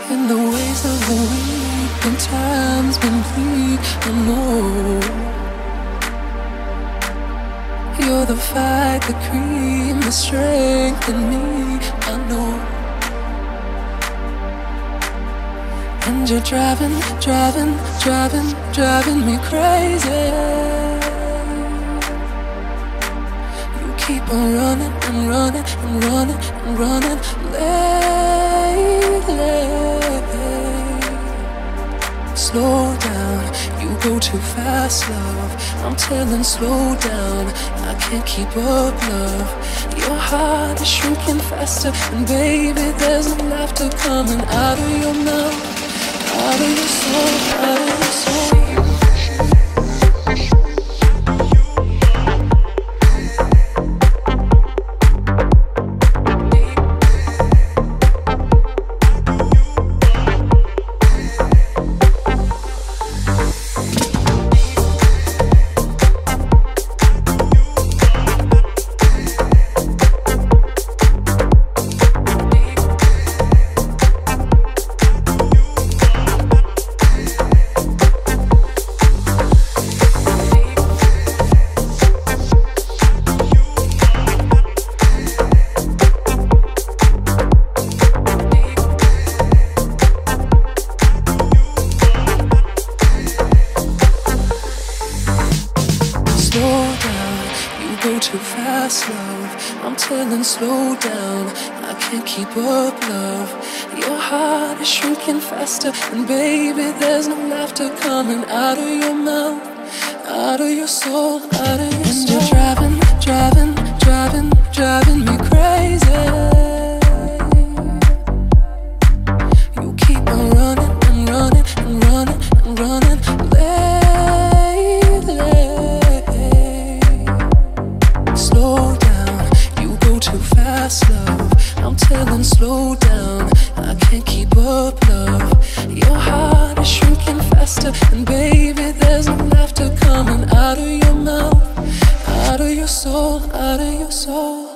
In the ways of the weak and times been bleak, I know you're the fight, the cream, the strength in me, I know. And you're driving, driving, driving, driving me crazy. You keep on running and running and running and running lately. Slow down, you go too fast, love. I'm telling, slow down, I can't keep up, love. Your heart is shrinking faster, and baby, there's no laughter coming out of your mouth, out of your soul, out of your soul. Slow down, I can't keep up, love. Your heart is shrinking faster, and baby, there's no laughter coming out of your mouth, out of your soul, out of your soul. And you're driving, driving, driving, driving me crazy. You keep on running and running and running and running lately. Slow down, too fast, love. I'm telling, slow down, I can't keep up, love. Your heart is shrinking faster, and baby, there's no laughter coming out of your mouth, out of your soul, out of your soul.